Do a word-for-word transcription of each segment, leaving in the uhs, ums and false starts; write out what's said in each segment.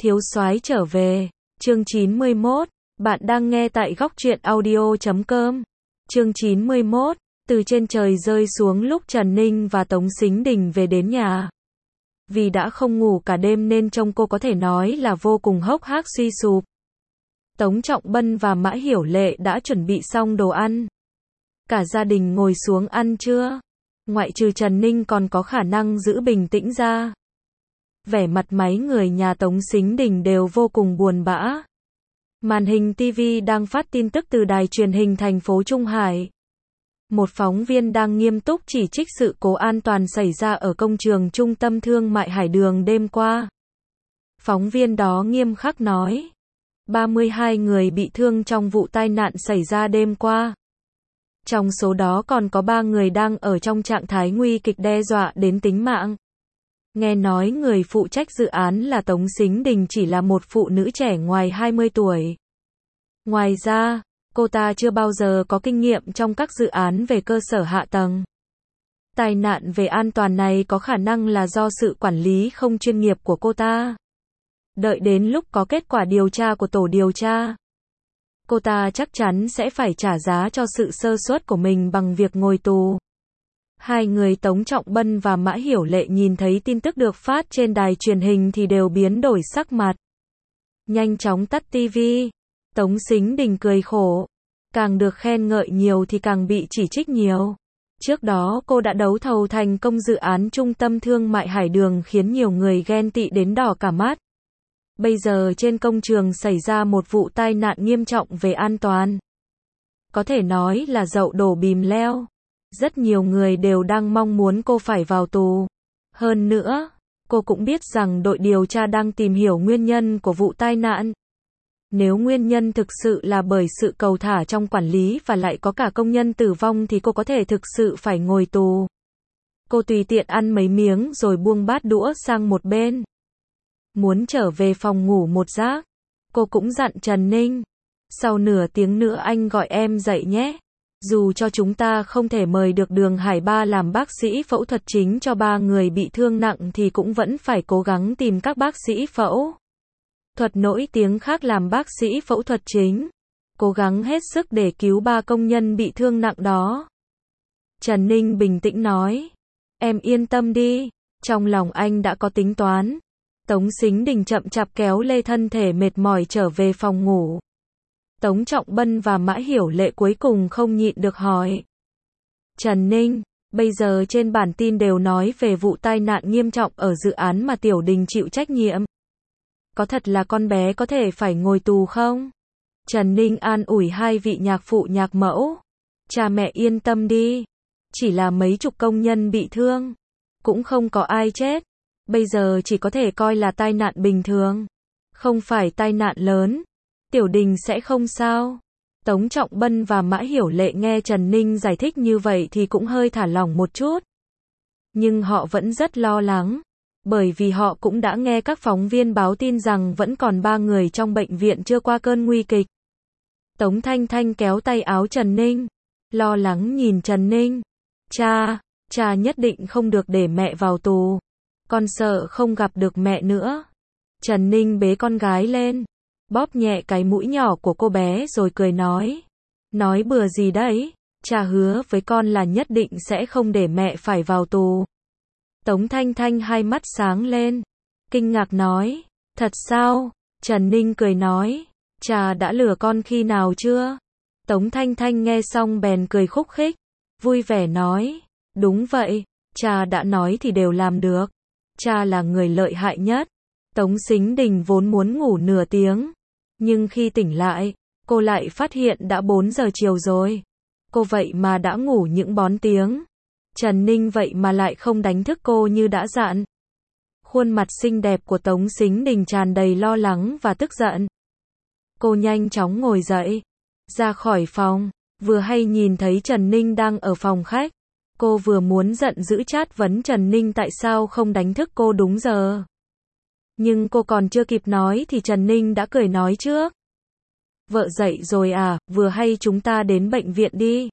Thiếu soái trở về, chương chín mươi mốt, bạn đang nghe tại góc truyện audio chấm com. Chương chín mươi mốt, từ trên trời rơi xuống lúc Trần Ninh và Tống Sính Đình về đến nhà. Vì đã không ngủ cả đêm nên trông cô có thể nói là vô cùng hốc hác suy sụp. Tống Trọng Bân và Mã Hiểu Lệ đã chuẩn bị xong đồ ăn. Cả gia đình ngồi xuống ăn trưa. Ngoại trừ Trần Ninh còn có khả năng giữ bình tĩnh ra. Vẻ mặt mấy người nhà Tống Sính Đình đều vô cùng buồn bã. Màn hình ti vi đang phát tin tức từ đài truyền hình thành phố Trung Hải. Một phóng viên đang nghiêm túc chỉ trích sự cố an toàn xảy ra ở công trường trung tâm thương mại Hải Đường đêm qua. Phóng viên đó nghiêm khắc nói, ba mươi hai người bị thương trong vụ tai nạn xảy ra đêm qua. Trong số đó còn có ba người đang ở trong trạng thái nguy kịch đe dọa đến tính mạng. Nghe nói người phụ trách dự án là Tống Sính Đình chỉ là một phụ nữ trẻ ngoài hai mươi tuổi. Ngoài ra, cô ta chưa bao giờ có kinh nghiệm trong các dự án về cơ sở hạ tầng. Tai nạn về an toàn này có khả năng là do sự quản lý không chuyên nghiệp của cô ta. Đợi đến lúc có kết quả điều tra của tổ điều tra, cô ta chắc chắn sẽ phải trả giá cho sự sơ suất của mình bằng việc ngồi tù. Hai người Tống Trọng Bân và Mã Hiểu Lệ nhìn thấy tin tức được phát trên đài truyền hình thì đều biến đổi sắc mặt. Nhanh chóng tắt ti vi. Tống Sính Đình cười khổ. Càng được khen ngợi nhiều thì càng bị chỉ trích nhiều. Trước đó cô đã đấu thầu thành công dự án trung tâm thương mại Hải Đường khiến nhiều người ghen tị đến đỏ cả mắt. Bây giờ trên công trường xảy ra một vụ tai nạn nghiêm trọng về an toàn. Có thể nói là dậu đổ bìm leo. Rất nhiều người đều đang mong muốn cô phải vào tù. Hơn nữa, cô cũng biết rằng đội điều tra đang tìm hiểu nguyên nhân của vụ tai nạn. Nếu nguyên nhân thực sự là bởi sự cầu thả trong quản lý và lại có cả công nhân tử vong thì cô có thể thực sự phải ngồi tù. Cô tùy tiện ăn mấy miếng rồi buông bát đũa sang một bên. Muốn trở về phòng ngủ một giấc. Cô cũng dặn Trần Ninh. Sau nửa tiếng nữa anh gọi em dậy nhé. Dù cho chúng ta không thể mời được Đường Hải Ba làm bác sĩ phẫu thuật chính cho ba người bị thương nặng thì cũng vẫn phải cố gắng tìm các bác sĩ phẫu thuật nổi tiếng khác làm bác sĩ phẫu thuật chính. Cố gắng hết sức để cứu ba công nhân bị thương nặng đó. Trần Ninh bình tĩnh nói. Em yên tâm đi. Trong lòng anh đã có tính toán. Tống Sính Đình chậm chạp kéo lê thân thể mệt mỏi trở về phòng ngủ. Tống Trọng Bân và Mã Hiểu Lệ cuối cùng không nhịn được hỏi. Trần Ninh, bây giờ trên bản tin đều nói về vụ tai nạn nghiêm trọng ở dự án mà Tiểu Đình chịu trách nhiệm. Có thật là con bé có thể phải ngồi tù không? Trần Ninh an ủi hai vị nhạc phụ nhạc mẫu. Cha mẹ yên tâm đi. Chỉ là mấy chục công nhân bị thương. Cũng không có ai chết. Bây giờ chỉ có thể coi là tai nạn bình thường. Không phải tai nạn lớn. Tiểu Đình sẽ không sao. Tống Trọng Bân và Mã Hiểu Lệ nghe Trần Ninh giải thích như vậy thì cũng hơi thả lỏng một chút. Nhưng họ vẫn rất lo lắng. Bởi vì họ cũng đã nghe các phóng viên báo tin rằng vẫn còn ba người trong bệnh viện chưa qua cơn nguy kịch. Tống Thanh Thanh kéo tay áo Trần Ninh. Lo lắng nhìn Trần Ninh. Cha, cha nhất định không được để mẹ vào tù. Con sợ không gặp được mẹ nữa. Trần Ninh bế con gái lên. Bóp nhẹ cái mũi nhỏ của cô bé rồi cười nói. Nói bừa gì đấy, cha hứa với con là nhất định sẽ không để mẹ phải vào tù. Tống Thanh Thanh hai mắt sáng lên. Kinh ngạc nói. Thật sao? Trần Ninh cười nói. Cha đã lừa con khi nào chưa? Tống Thanh Thanh nghe xong bèn cười khúc khích. Vui vẻ nói. Đúng vậy, cha đã nói thì đều làm được. Cha là người lợi hại nhất. Tống Sính Đình vốn muốn ngủ nửa tiếng. Nhưng khi tỉnh lại, cô lại phát hiện đã bốn giờ chiều rồi. Cô vậy mà đã ngủ những bón tiếng. Trần Ninh vậy mà lại không đánh thức cô như đã dặn. Khuôn mặt xinh đẹp của Tống Sính Đình tràn đầy lo lắng và tức giận. Cô nhanh chóng ngồi dậy. Ra khỏi phòng, vừa hay nhìn thấy Trần Ninh đang ở phòng khách. Cô vừa muốn giận dữ chát vấn Trần Ninh tại sao không đánh thức cô đúng giờ. Nhưng cô còn chưa kịp nói thì Trần Ninh đã cười nói trước. Vợ dậy rồi à, vừa hay chúng ta đến bệnh viện đi.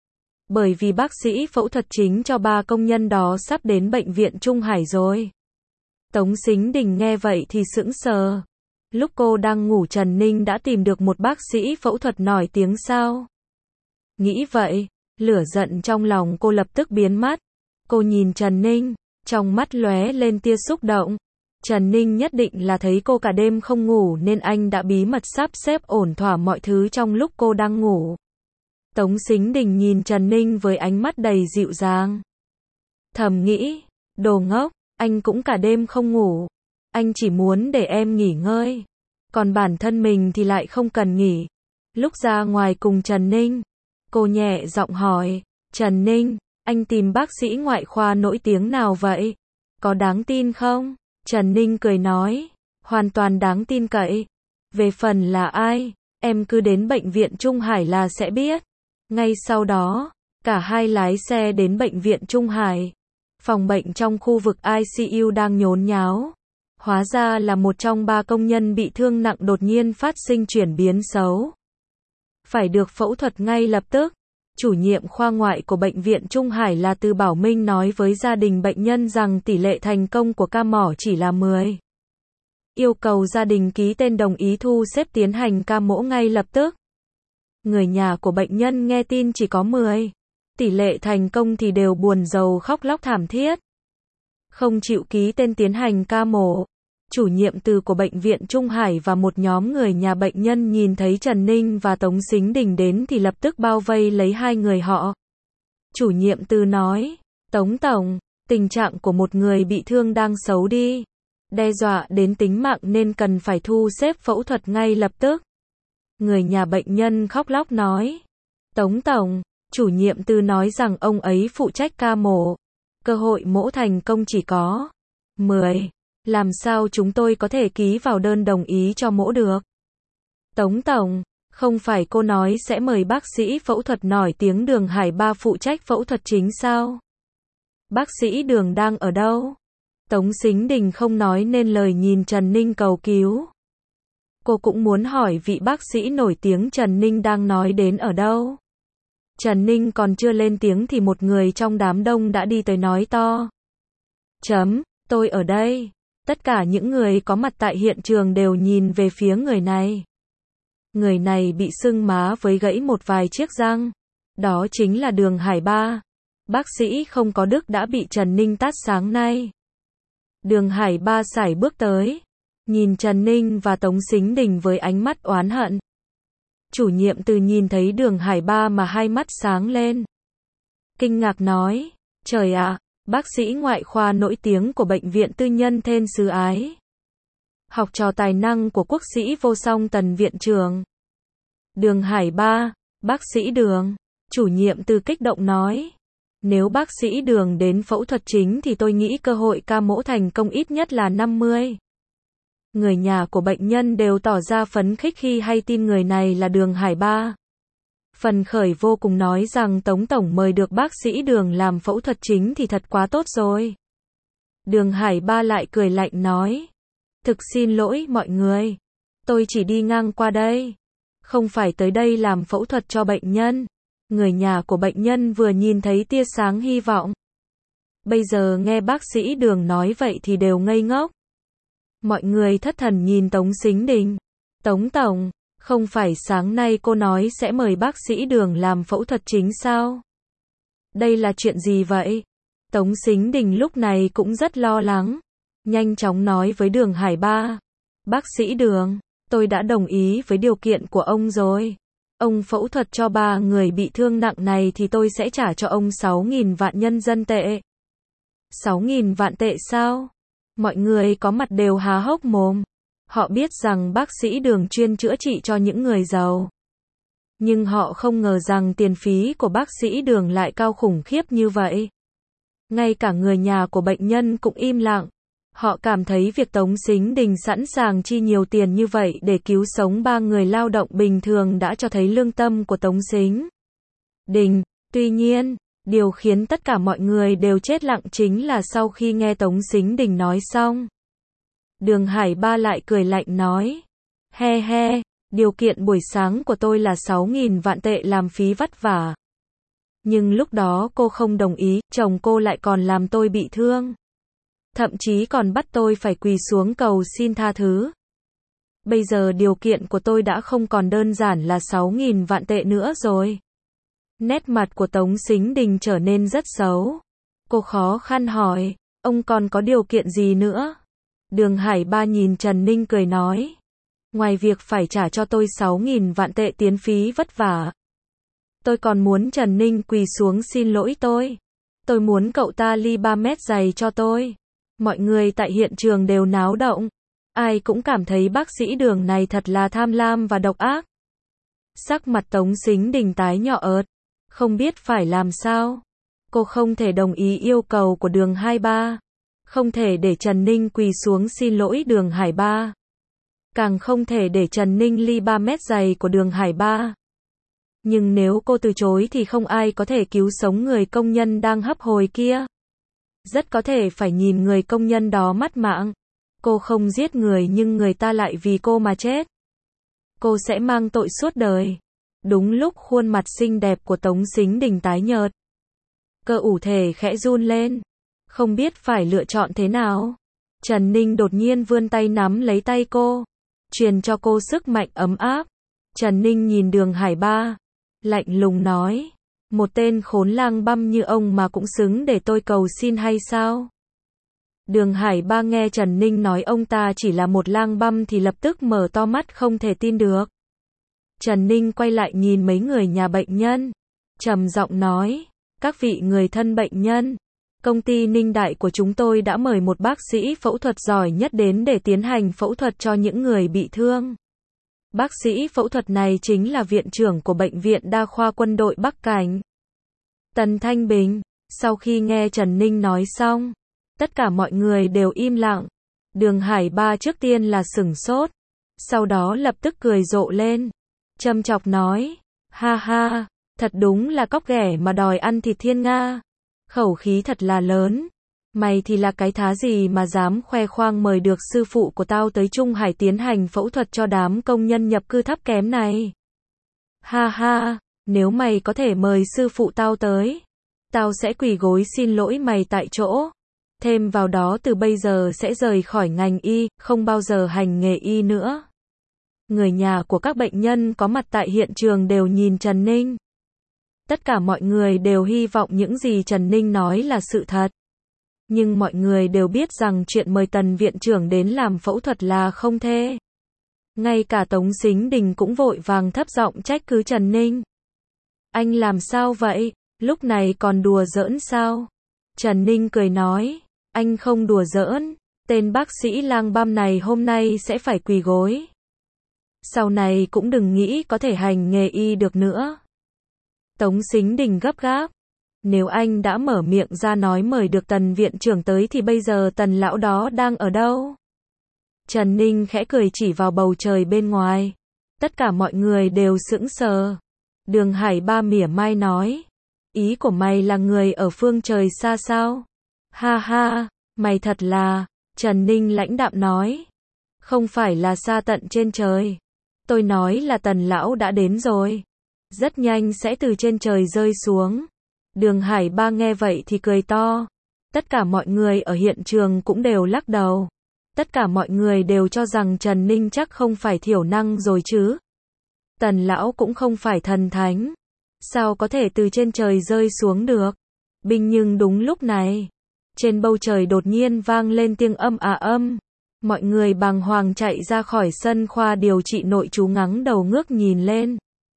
Bởi vì bác sĩ phẫu thuật chính cho ba công nhân đó sắp đến bệnh viện Trung Hải rồi. Tống Sính Đình nghe vậy thì sững sờ. Lúc cô đang ngủ Trần Ninh đã tìm được một bác sĩ phẫu thuật nổi tiếng sao? Nghĩ vậy, lửa giận trong lòng cô lập tức biến mất. Cô nhìn Trần Ninh, trong mắt lóe lên tia xúc động. Trần Ninh nhất định là thấy cô cả đêm không ngủ nên anh đã bí mật sắp xếp ổn thỏa mọi thứ trong lúc cô đang ngủ. Tống Sính Đình nhìn Trần Ninh với ánh mắt đầy dịu dàng. Thầm nghĩ, đồ ngốc, anh cũng cả đêm không ngủ. Anh chỉ muốn để em nghỉ ngơi. Còn bản thân mình thì lại không cần nghỉ. Lúc ra ngoài cùng Trần Ninh, cô nhẹ giọng hỏi, Trần Ninh, anh tìm bác sĩ ngoại khoa nổi tiếng nào vậy? Có đáng tin không? Trần Ninh cười nói, hoàn toàn đáng tin cậy. Về phần là ai, em cứ đến bệnh viện Trung Hải là sẽ biết. Ngay sau đó, cả hai lái xe đến bệnh viện Trung Hải. Phòng bệnh trong khu vực i xê u đang nhốn nháo. Hóa ra là một trong ba công nhân bị thương nặng đột nhiên phát sinh chuyển biến xấu. Phải được phẫu thuật ngay lập tức. Chủ nhiệm khoa ngoại của bệnh viện Trung Hải là Từ Bảo Minh nói với gia đình bệnh nhân rằng tỷ lệ thành công của ca mổ chỉ là mười. Yêu cầu gia đình ký tên đồng ý thu xếp tiến hành ca mổ ngay lập tức. Người nhà của bệnh nhân nghe tin chỉ có mười. Tỷ lệ thành công thì đều buồn rầu khóc lóc thảm thiết. Không chịu ký tên tiến hành ca mổ. Chủ nhiệm Từ của bệnh viện Trung Hải và một nhóm người nhà bệnh nhân nhìn thấy Trần Ninh và Tống Sính Đình đến thì lập tức bao vây lấy hai người họ. Chủ nhiệm Từ nói, Tống Tổng, tình trạng của một người bị thương đang xấu đi. Đe dọa đến tính mạng nên cần phải thu xếp phẫu thuật ngay lập tức. Người nhà bệnh nhân khóc lóc nói, Tống Tổng, chủ nhiệm Từ nói rằng ông ấy phụ trách ca mổ. Cơ hội mổ thành công chỉ có mười. Làm sao chúng tôi có thể ký vào đơn đồng ý cho mổ được? Tống Tổng, không phải cô nói sẽ mời bác sĩ phẫu thuật nổi tiếng Đường Hải Ba phụ trách phẫu thuật chính sao? Bác sĩ Đường đang ở đâu? Tống Sính Đình không nói nên lời nhìn Trần Ninh cầu cứu. Cô cũng muốn hỏi vị bác sĩ nổi tiếng Trần Ninh đang nói đến ở đâu? Trần Ninh còn chưa lên tiếng thì một người trong đám đông đã đi tới nói to. Chấm, tôi ở đây. Tất cả những người có mặt tại hiện trường đều nhìn về phía người này. Người này bị sưng má với gãy một vài chiếc răng. Đó chính là Đường Hải Ba. Bác sĩ không có đức đã bị Trần Ninh tát sáng nay. Đường Hải Ba sải bước tới. Nhìn Trần Ninh và Tống Sính Đình với ánh mắt oán hận. Chủ nhiệm Từ nhìn thấy Đường Hải Ba mà hai mắt sáng lên. Kinh ngạc nói, trời ạ, bác sĩ ngoại khoa nổi tiếng của bệnh viện tư nhân Thiên Sứ Ái. Học trò tài năng của quốc sĩ vô song Tần viện trưởng. Đường Hải Ba, bác sĩ Đường, chủ nhiệm Từ kích động nói. Nếu bác sĩ Đường đến phẫu thuật chính thì tôi nghĩ cơ hội ca mổ thành công ít nhất là năm mươi. Người nhà của bệnh nhân đều tỏ ra phấn khích khi hay tin người này là Đường Hải Ba. Phần khởi vô cùng nói rằng Tống Tổng mời được bác sĩ Đường làm phẫu thuật chính thì thật quá tốt rồi. Đường Hải Ba lại cười lạnh nói. Thực xin lỗi mọi người. Tôi chỉ đi ngang qua đây. Không phải tới đây làm phẫu thuật cho bệnh nhân. Người nhà của bệnh nhân vừa nhìn thấy tia sáng hy vọng. Bây giờ nghe bác sĩ Đường nói vậy thì đều ngây ngốc. Mọi người thất thần nhìn Tống Sính Đình. Tống Tổng, không phải sáng nay cô nói sẽ mời bác sĩ Đường làm phẫu thuật chính sao? Đây là chuyện gì vậy? Tống Sính Đình lúc này cũng rất lo lắng. Nhanh chóng nói với Đường Hải Ba. Bác sĩ Đường, tôi đã đồng ý với điều kiện của ông rồi. Ông phẫu thuật cho ba người bị thương nặng này thì tôi sẽ trả cho ông sáu nghìn vạn nhân dân tệ. sáu nghìn vạn tệ sao? Mọi người có mặt đều há hốc mồm. Họ biết rằng bác sĩ Đường chuyên chữa trị cho những người giàu. Nhưng họ không ngờ rằng tiền phí của bác sĩ Đường lại cao khủng khiếp như vậy. Ngay cả người nhà của bệnh nhân cũng im lặng. Họ cảm thấy việc Tống Sính Đình sẵn sàng chi nhiều tiền như vậy để cứu sống ba người lao động bình thường đã cho thấy lương tâm của Tống Sính Đình. Tuy nhiên, điều khiến tất cả mọi người đều chết lặng chính là sau khi nghe Tống Sính Đình nói xong. Đường Hải Ba lại cười lạnh nói. He he, điều kiện buổi sáng của tôi là sáu nghìn vạn tệ làm phí vất vả. Nhưng lúc đó cô không đồng ý, chồng cô lại còn làm tôi bị thương. Thậm chí còn bắt tôi phải quỳ xuống cầu xin tha thứ. Bây giờ điều kiện của tôi đã không còn đơn giản là sáu nghìn vạn tệ nữa rồi. Nét mặt của Tống Sính Đình trở nên rất xấu. Cô khó khăn hỏi, ông còn có điều kiện gì nữa? Đường Hải Ba nhìn Trần Ninh cười nói, ngoài việc phải trả cho tôi sáu nghìn vạn tệ tiến phí vất vả, tôi còn muốn Trần Ninh quỳ xuống xin lỗi tôi. Tôi muốn cậu ta ly ba mét giày cho tôi. Mọi người tại hiện trường đều náo động. Ai cũng cảm thấy bác sĩ Đường này thật là tham lam và độc ác. Sắc mặt Tống Sính Đình tái nhợt ợt, không biết phải làm sao. Cô không thể đồng ý yêu cầu của Đường Hải Ba, không thể để Trần Ninh quỳ xuống xin lỗi Đường Hải Ba, càng không thể để Trần Ninh ly ba mét giày của Đường Hải Ba. Nhưng nếu cô từ chối thì không ai có thể cứu sống người công nhân đang hấp hối kia. Rất có thể phải nhìn người công nhân đó mất mạng. Cô không giết người nhưng người ta lại vì cô mà chết. Cô sẽ mang tội suốt đời. Đúng lúc khuôn mặt xinh đẹp của Tống Sính Đình tái nhợt, cơ ủ thể khẽ run lên, không biết phải lựa chọn thế nào. Trần Ninh đột nhiên vươn tay nắm lấy tay cô, truyền cho cô sức mạnh ấm áp. Trần Ninh nhìn Đường Hải Ba, lạnh lùng nói, một tên khốn lang băm như ông mà cũng xứng để tôi cầu xin hay sao? Đường Hải Ba nghe Trần Ninh nói ông ta chỉ là một lang băm thì lập tức mở to mắt không thể tin được. Trần Ninh quay lại nhìn mấy người nhà bệnh nhân, trầm giọng nói, các vị người thân bệnh nhân, công ty Ninh Đại của chúng tôi đã mời một bác sĩ phẫu thuật giỏi nhất đến để tiến hành phẫu thuật cho những người bị thương. Bác sĩ phẫu thuật này chính là viện trưởng của Bệnh viện Đa khoa Quân đội Bắc Cảnh, Tần Thanh Bình. Sau khi nghe Trần Ninh nói xong, tất cả mọi người đều im lặng. Đường Hải Ba trước tiên là sửng sốt, sau đó lập tức cười rộ lên, châm chọc nói, ha ha, thật đúng là cóc ghẻ mà đòi ăn thịt thiên nga. Khẩu khí thật là lớn. Mày thì là cái thá gì mà dám khoe khoang mời được sư phụ của tao tới Trung Hải tiến hành phẫu thuật cho đám công nhân nhập cư thấp kém này. Ha ha, nếu mày có thể mời sư phụ tao tới, tao sẽ quỳ gối xin lỗi mày tại chỗ. Thêm vào đó từ bây giờ sẽ rời khỏi ngành y, không bao giờ hành nghề y nữa. Người nhà của các bệnh nhân có mặt tại hiện trường đều nhìn Trần Ninh. Tất cả mọi người đều hy vọng những gì Trần Ninh nói là sự thật. Nhưng mọi người đều biết rằng chuyện mời Tần viện trưởng đến làm phẫu thuật là không thể. Ngay cả Tống Sính Đình cũng vội vàng thấp giọng trách cứ Trần Ninh. Anh làm sao vậy? Lúc này còn đùa giỡn sao? Trần Ninh cười nói, anh không đùa giỡn, tên bác sĩ lang băm này hôm nay sẽ phải quỳ gối. Sau này cũng đừng nghĩ có thể hành nghề y được nữa. Tống Sính Đình gấp gáp. Nếu anh đã mở miệng ra nói mời được Tần viện trưởng tới thì bây giờ Tần lão đó đang ở đâu? Trần Ninh khẽ cười chỉ vào bầu trời bên ngoài. Tất cả mọi người đều sững sờ. Đường Hải Ba mỉa mai nói, ý của mày là người ở phương trời xa sao? Ha ha, mày thật là, Trần Ninh lãnh đạm nói, không phải là xa tận trên trời. Tôi nói là Tần lão đã đến rồi, rất nhanh sẽ từ trên trời rơi xuống. Đường Hải Ba nghe vậy thì cười to. Tất cả mọi người ở hiện trường cũng đều lắc đầu. Tất cả mọi người đều cho rằng Trần Ninh chắc không phải thiểu năng rồi chứ. Tần lão cũng không phải thần thánh, sao có thể từ trên trời rơi xuống được? Bình nhưng đúng lúc này, trên bầu trời đột nhiên vang lên tiếng âm à âm. Mọi người bàng hoàng chạy ra khỏi sân khoa điều trị nội trú ngẩng đầu ngước nhìn lên.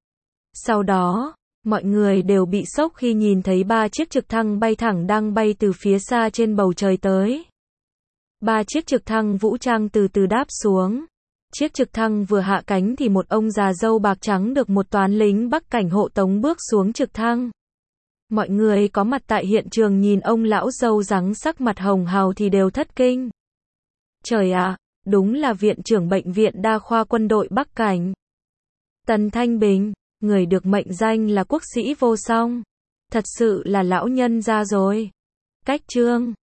Sau đó, mọi người đều bị sốc khi nhìn thấy ba chiếc trực thăng bay thẳng đang bay từ phía xa trên bầu trời tới. Ba chiếc trực thăng vũ trang từ từ đáp xuống. Chiếc trực thăng vừa hạ cánh thì một ông già râu bạc trắng được một toán lính Bắc Cảnh hộ tống bước xuống trực thăng. Mọi người có mặt tại hiện trường nhìn ông lão râu rắng sắc mặt hồng hào thì đều thất kinh. Trời ạ, đúng là viện trưởng Bệnh viện Đa khoa Quân đội Bắc Cảnh, Tần Thanh Bình, người được mệnh danh là quốc sĩ vô song. Thật sự là lão nhân ra rồi. Cách chương